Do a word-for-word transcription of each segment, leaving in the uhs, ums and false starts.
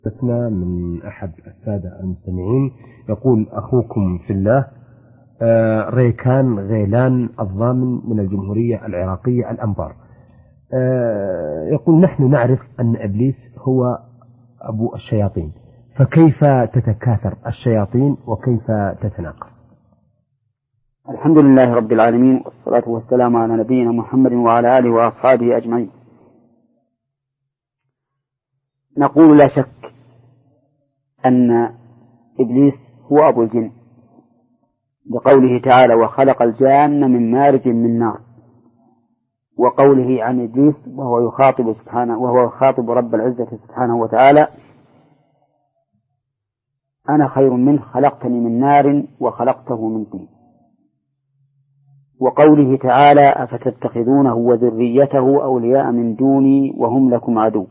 حدثنا من أحد السادة المستمعين يقول: أخوكم في الله آه ريكان غيلان الضامن من الجمهورية العراقية الأنبار. آه يقول: نحن نعرف أن إبليس هو أبو الشياطين، فكيف تتكاثر الشياطين وكيف تتناقص؟ الحمد لله رب العالمين، والصلاة والسلام على نبينا محمد وعلى آله وأصحابه أجمعين. نقول لا شك أن إبليس هو أبو الجن، لقوله تعالى: وخلق الجان من مارج من نار، وقوله عن إبليس وهو يخاطب سبحانه وهو يخاطب رب العزة سبحانه وتعالى: أنا خير منه خلقتني من نار وخلقته من طين. وقوله تعالى: أفتتخذونه وذريته أولياء من دوني وهم لكم عدو.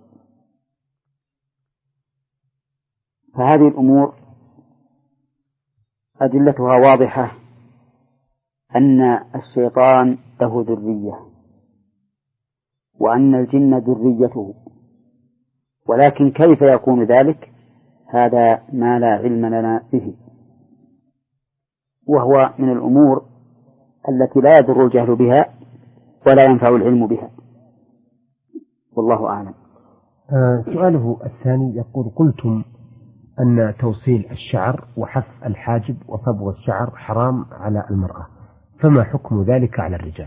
فهذه الأمور أدلتها واضحة أن الشيطان له ذرية، وأن الجن ذريته، ولكن كيف يكون ذلك؟ هذا ما لا علم لنا به، وهو من الأمور التي لا يضر الجهل بها ولا ينفع العلم بها، والله أعلم. آه سؤاله الثاني يقول: قلتم أن توصيل الشعر وحف الحاجب وصبغ الشعر حرام على المرأة، فما حكم ذلك على الرجال؟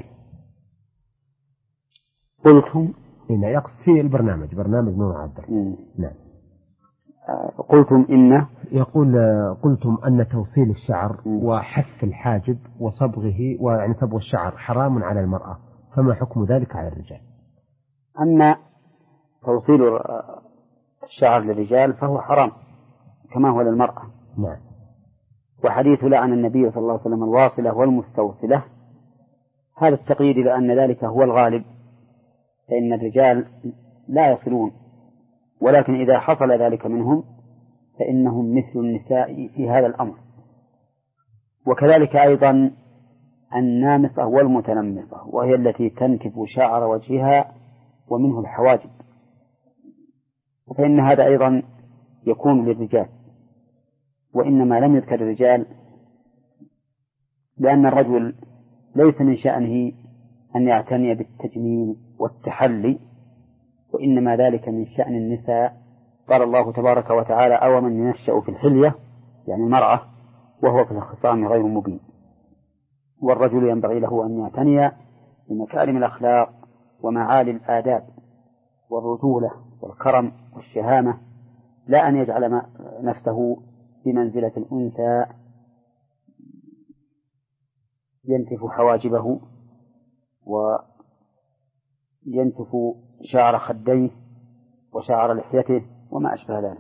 قلتم هنا يقصد في البرنامج برنامج نور عبر. نعم. قلتم إن يقول: قلتم أن توصيل الشعر وحف الحاجب وصبغه ويعني صبغ الشعر حرام على المرأة، فما حكم ذلك على الرجال؟ أما توصيل الشعر للرجال فهو حرام كما هو للمرأة. نعم. وحديث لعن النبي صلى الله عليه وسلم الواصلة والمستوصلة هذا التقييد لأن ذلك هو الغالب، فإن الرجال لا يصلون، ولكن إذا حصل ذلك منهم فإنهم مثل النساء في هذا الأمر. وكذلك أيضا النامصة والمتنمصة، وهي التي تنكف شعر وجهها ومنه الحواجب، فإن هذا أيضا يكون للرجال، وإنما لم يذكر الرجال لأن الرجل ليس من شأنه أن يعتني بالتجميل والتحلي، وإنما ذلك من شأن النساء. قال الله تبارك وتعالى: أو من ينشأ في الحلية، يعني المرأة، وهو في الخصام غير مبين. والرجل ينبغي له أن يعتني بمكارم الأخلاق ومعالي الآداب والرجولة والكرم والشهامة، لا أن يجعل نفسه بمنزلة الأنثى ينتف حواجبه وينتف شعر خديه وشعر لحيته وما أشبه ذلك.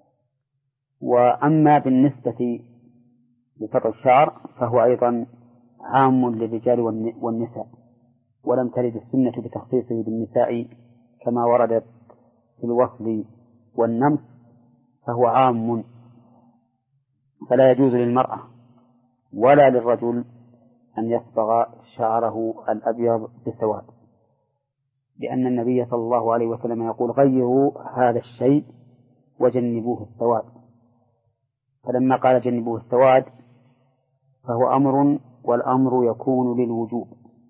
وأما بالنسبة لسطر الشعر فهو أيضا عام للرجال والنساء، ولم ترد السنة بتخصيصه بالنساء كما وردت في الوصل والنمس، فهو عام، فلا يجوز للمرأة ولا للرجل أن يصبغ شعره الأبيض بالسواد، لأن النبي صلى الله عليه وسلم يقول: غيروا هذا الشيء وجنبوه السواد. فلما قال جنبوه السواد فهو أمر، والأمر يكون للوجوب.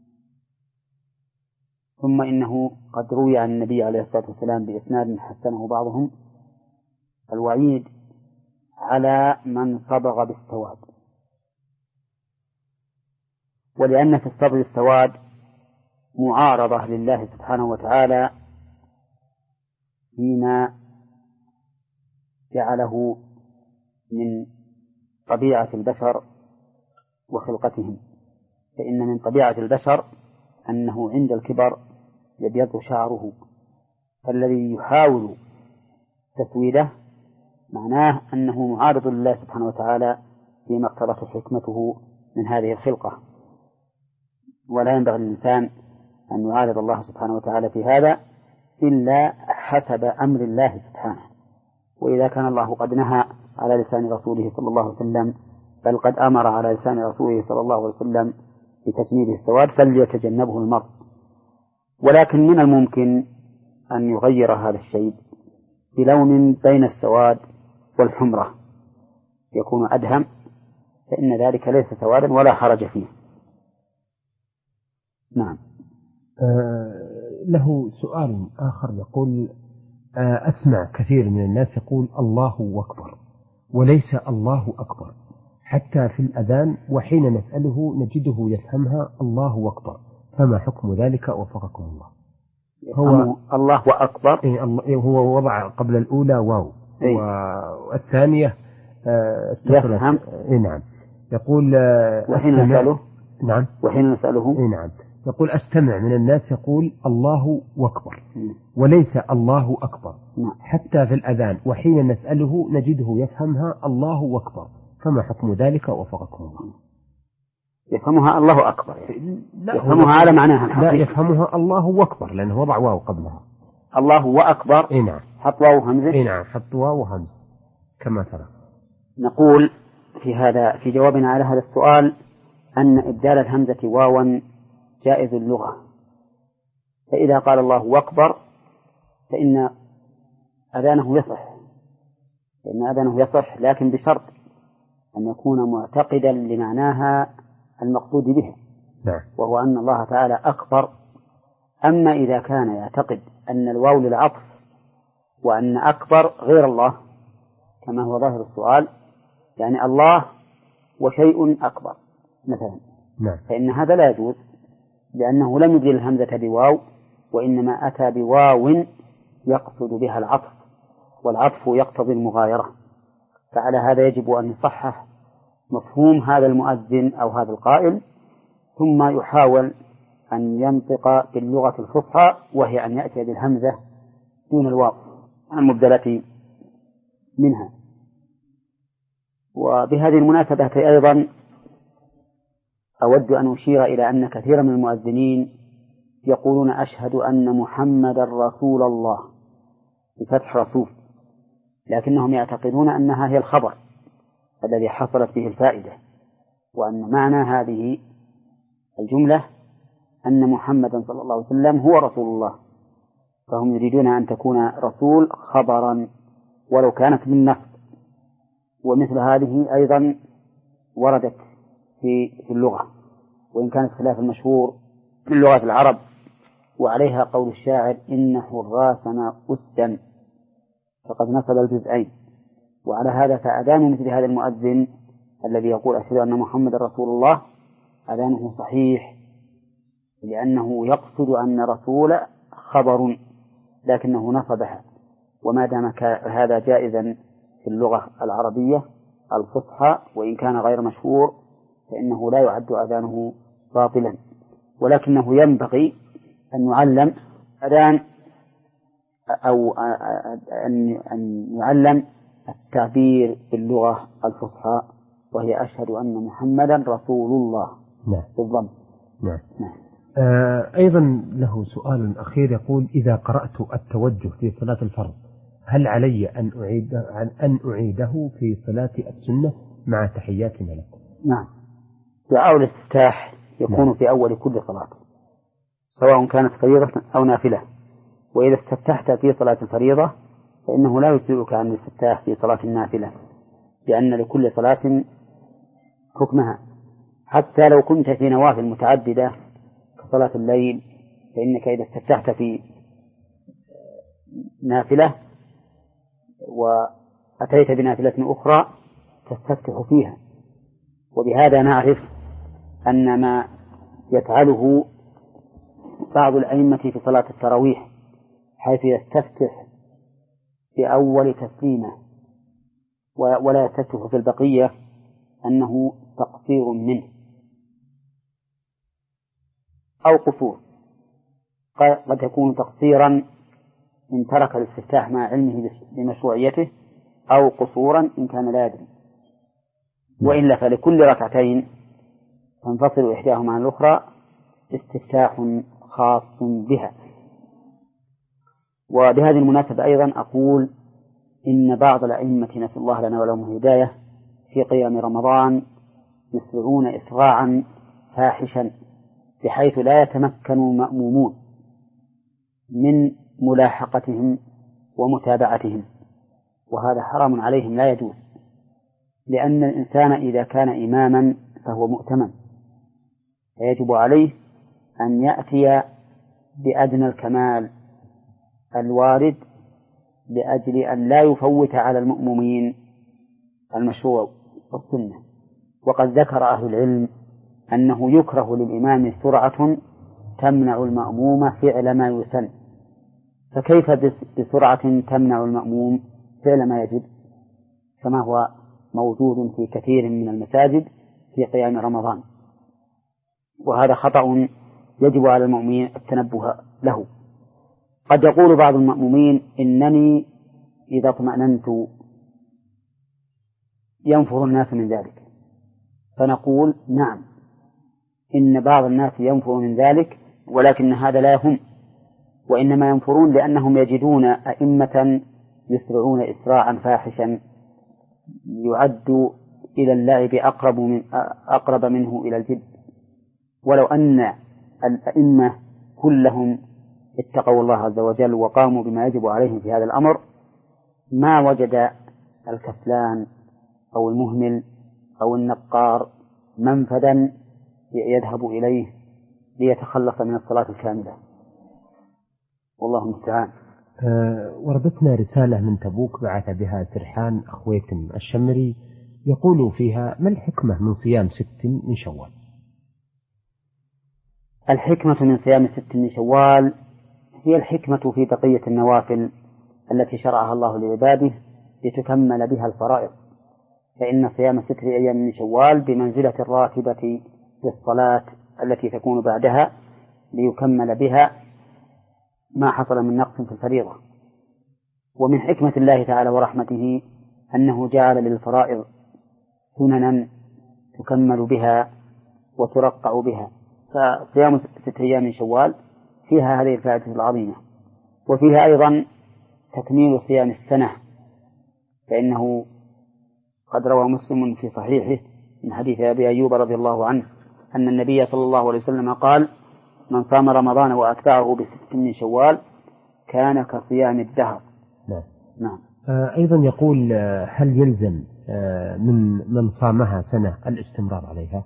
ثم إنه قد روي عن النبي عليه الصلاة والسلام بإسناد حسنه بعضهم الوعيد على من صبغ بالسواد، ولأن في الصبغ السواد معارضة لله سبحانه وتعالى فيما جعله من طبيعة البشر وخلقتهم. فإن من طبيعة البشر أنه عند الكبر يبيض شعره، فالذي يحاول تسويده معناه أنه معارض لله سبحانه وتعالى فيما اقتضته حكمته من هذه الخلقة، ولا ينبغي للإنسان أن يعارض الله سبحانه وتعالى في هذا إلا حسب أمر الله سبحانه. وإذا كان الله قد نهى على لسان رسوله صلى الله عليه وسلم، بل قد أمر على لسان رسوله صلى الله عليه وسلم بتجنيب السواد، فليتجنبه المرء. ولكن من الممكن أن يغير هذا الشيء بلون بين السواد والحمرة يكون أدهم، فإن ذلك ليس سوادا ولا حرج فيه. نعم. آه له سؤال آخر يقول: آه أسمع كثير من الناس يقول الله أكبر وليس الله أكبر حتى في الأذان، وحين نسأله نجده يفهمها الله أكبر، فما حكم ذلك وفقكم الله؟ هو الله أكبر إيه هو وضع قبل الأولى واو إيه؟ والثانية آه يفهم. إيه نعم. يقول آه وحين نسأله نعم وحين نسأله إيه نعم يقول: أستمع من الناس يقول الله أكبر وليس الله أكبر حتى في الأذان، وحين نسأله نجده يفهمها الله أكبر، فما حكم ذلك وفقكم الله؟ يفهمها الله أكبر يعني. يفهمها على معناها الحقيقي. لا، يفهمها الله أكبر لأنه وضع واو قبلها. الله وأكبر. إيه نعم. حط واو همزة. إيه نعم، حط واو همزة كما ترى. نقول في هذا في جوابنا على هذا السؤال أن إبدال الهمزة واوا جائز اللغة، فإذا قال الله أكبر فإن أذانه يصح فإن أذانه يصح لكن بشرط أن يكون معتقدا لمعناها المقصود به، نعم. وهو أن الله تعالى أكبر. أما إذا كان يعتقد أن الواو للعطف وأن أكبر غير الله كما هو ظاهر السؤال، يعني الله وشيء أكبر مثلا، نعم. فإن هذا لا يجوز، لأنه لم يبدل الهمزة بواو، وإنما أتى بواو يقصد بها العطف، والعطف يقتضي المغايرة. فعلى هذا يجب أن يصحح مفهوم هذا المؤذن أو هذا القائل، ثم يحاول أن ينطق باللغة الفصحى، وهي أن يأتي بالهمزة دون الواو المبدلة منها. وبهذه المناسبة أيضا أود أن أشير إلى أن كثيرا من المؤذنين يقولون أشهد أن محمد رسول الله بفتح رسول، لكنهم يعتقدون أنها هي الخبر الذي حصلت به الفائدة، وأن معنى هذه الجملة أن محمدا صلى الله عليه وسلم هو رسول الله، فهم يريدون أن تكون رسول خبرا ولو كانت من نصب. ومثل هذه أيضا وردت في اللغة، وإن كانت خلاف المشهور من لغة العرب، وعليها قول الشاعر: إن حراسنا أسدا فقد نصب الجزئين. وعلى هذا فأذان مثل هذا المؤذن الذي يقول أشهد أن محمد رسول الله أذانه صحيح، لأنه يقصد أن رسول خبر لكنه نصبها، وما دام هذا جائزا في اللغة العربية الفصحى وإن كان غير مشهور فإنه لا يعد أذانه باطلا، ولكنه ينبغي أن يعلم أذان أو أن يعلم التعبير باللغة الفصحى، وهي أشهد أن محمدا رسول الله. نعم. بالضبط. نعم. نعم. آه أيضا له سؤال أخير يقول: إذا قرأت التوجه في صلاة الفرض هل علي أن أعيد أن أعيده في صلاة السنة مع تحياتنا لكم؟ نعم. دعاء الاستفتاح يكون نعم. في أول كل صلاة سواء كانت فريضة أو نافلة، وإذا استفتحت في صلاة الفريضة فإنه لا يجزئك عن الاستفتاح في صلاة النافلة، لأن لكل صلاة حكمها. حتى لو كنت في نوافل متعددة كصلاة الليل، فإنك إذا استفتحت في نافلة وأتيت بنافلة أخرى تستفتح فيها. وبهذا نعرف أن ما يفعله بعض الأئمة في صلاة التراويح حيث يستفتح في أول تسليمة ولا يستفتح في البقية أنه تقصير منه أو قصور. قد يكون تقصيرا إن ترك الاستفتاح مع علمه بمشروعيته، أو قصورا إن كان لا يدري. وإلا فلكل ركعتين تنفصل إحداهما عن الأخرى استفتاح خاص بها. وبهذه المناسبة أيضا أقول إن بعض الأئمة نسأل الله لنا ولهم الهداية في قيام رمضان يسرعون إسراعا فاحشا بحيث لا يتمكن المأمومون من ملاحقتهم ومتابعتهم، وهذا حرام عليهم لا يجوز، لأن الإنسان إذا كان إماما فهو مؤتمن، فيجب عليه أن يأتي بأدنى الكمال الوارد لأجل أن لا يفوت على المأمومين المشروع والسنة. وقد ذكر أهل العلم أنه يكره للإمام سرعة تمنع المأموم فعل ما يسن، فكيف بسرعة تمنع المأموم فعل ما يجب، كما هو موجود في كثير من المساجد في قيام رمضان، وهذا خطأ يجب على المؤمنين التنبه له. قد يقول بعض المأمومين إنني إذا اطمأننت ينفر الناس من ذلك، فنقول نعم، إن بعض الناس ينفر من ذلك، ولكن هذا لا يهم، وإنما ينفرون لأنهم يجدون أئمة يسرعون إسراعا فاحشا يعد إلى اللعب أقرب, من أقرب منه إلى الجد. ولو أن الأئمة كلهم اتقوا الله عز وجل وقاموا بما يجب عليهم في هذا الأمر ما وجد الكسلان أو المهمل أو النقار منفذا يذهب إليه ليتخلص من الصلاة الكاملة، والله المستعان. أه وردتنا رسالة من تبوك بعث بها سرحان أخويتم الشمري، يقول فيها: ما الحكمة من صيام ست من شوال؟ الحكمة من صيام ست من شوال هي الحكمة في بقية النوافل التي شرعها الله لعباده لتكمل بها الفرائض، فإن صيام ست أيام من شوال بمنزلة الراتبة للصلاة التي تكون بعدها ليكمل بها ما حصل من نقص في الفريضة. ومن حكمة الله تعالى ورحمته أنه جعل للفرائض سننا تكمل بها وترقع بها، فصيام ست أيام من شوال فيها هذه الفائدة العظيمة، وفيها أيضا تكميل صيام السنة، فإنه قد روى مسلم في صحيحه من حديث أبي أيوب رضي الله عنه أن النبي صلى الله عليه وسلم قال: من صام رمضان وأتبعه بست من شوال كان كصيام الدهر. نعم. نعم. آه أيضا يقول: هل يلزم آه من من صامها سنة الاستمرار عليها؟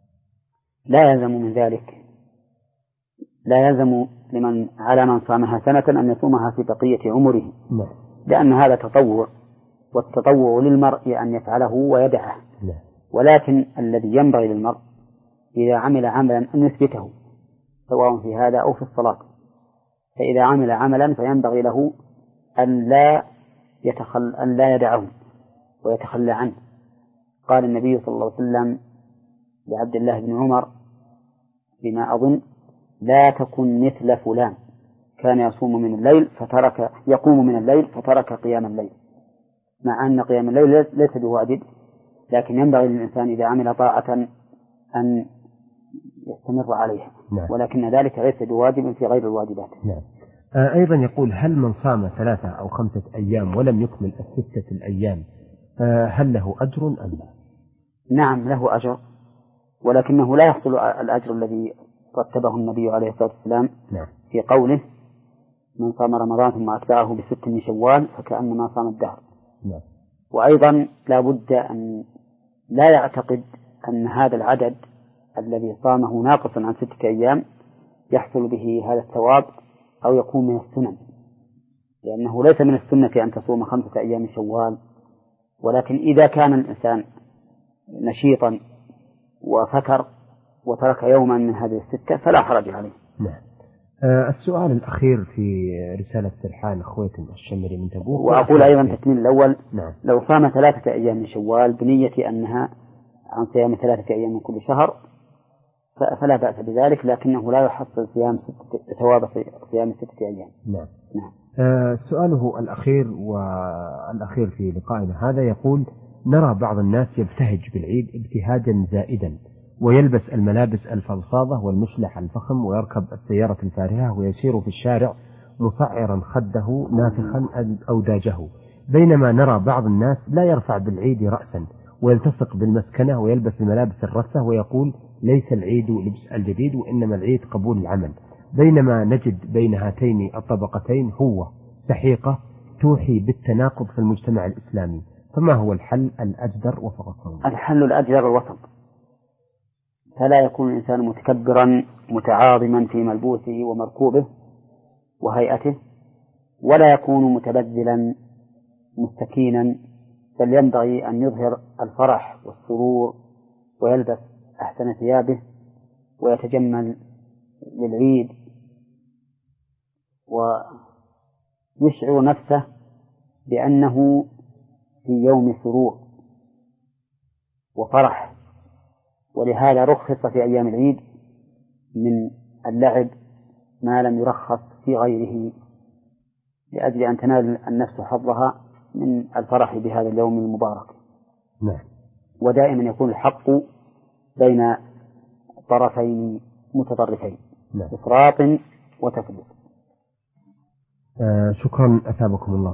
لا يلزم من ذلك، لا يلزم لمن على من صامها سنة أن يصومها في بقية عمره. نعم. لأن هذا تطوع، والتطوع للمرء أن يفعله ويدعه. نعم. ولكن الذي ينبغي للمرء إذا عمل عملا أن يثبته، سواء في هذا أو في الصلاة. فإذا عمل عملا فينبغي له أن لا يتخل أن لا يدعه ويتخلى عنه. قال النبي صلى الله عليه وسلم لعبد الله بن عمر بما أظن: لا تكن مثل فلان كان يصوم من الليل فترك يقوم من الليل فترك قيام الليل، مع أن قيام الليل ليس بواجب، لكن ينبغي للإنسان إذا عمل طاعة أن يستمر عليها. نعم. ولكن ذلك ليس بواجب في غير الواجبات. نعم. آه أيضا يقول: هل من صام ثلاثة أو خمسة أيام ولم يكمل الستة الأيام آه هل له أجر أم لا؟ نعم له أجر، ولكنه لا يحصل الأجر الذي رتبه النبي عليه الصلاة والسلام. نعم. في قوله: من صام رمضان ثم أتبعه بست من شوال فكأنما صام الدهر. نعم. وأيضا لا بد أن لا يعتقد أن هذا العدد الذي صامه ناقصا عن ستة أيام يحصل به هذا الثواب أو يكون من السنن، لأنه ليس من السنة أن تصوم خمسة أيام من شوال، ولكن إذا كان الإنسان نشيطا وفكر وترك يوما من هذه الستة فلا حرج عليه. نعم. آه السؤال الأخير في رسالة سرحان أخويتم الشمري من تبوك، وأقول أيضا تكميل الأول: نعم. لو صام ثلاثة أيام من شوال بنية أنها عن صيام ثلاثة أيام من كل شهر فلا بأس بذلك، لكنه لا يحصل صيام ستة ثواب صيام ستة أيام. نعم. نعم. آه سؤاله الأخير والأخير في لقائنا هذا يقول: نرى بعض الناس يبتهج بالعيد ابتهاجا زائدا، ويلبس الملابس الفضفاضة والمشلح الفخم ويركب السيارة الفارهة ويسير في الشارع مصعرا خده نافخا أوداجه، بينما نرى بعض الناس لا يرفع بالعيد رأسا ويلتصق بالمسكنة ويلبس الملابس الرثة ويقول: ليس العيد لبس الجديد وإنما العيد قبول العمل، بينما نجد بين هاتين الطبقتين هو سحيقة توحي بالتناقض في المجتمع الإسلامي، فما هو الحل الأجدر وفق الصواب؟ الحل الأجدر الوسط، فلا يكون الإنسان متكبرا متعاظما في ملبوسه ومركوبه وهيئته، ولا يكون متبذلا مستكينا، بل ينبغي أن يظهر الفرح والسرور ويلبس أحسن ثيابه ويتجمل للعيد ويشعر نفسه بأنه في يوم سرور وفرح. ولهذا رخص في أيام العيد من اللعب ما لم يرخص في غيره، لأجل أن تنال النفس حظها من الفرح بهذا اليوم المبارك. نعم. ودائما يكون الحق بين طرفين متطرفين، نعم. إفراط وتفريط. آه شكرا أثابكم الله.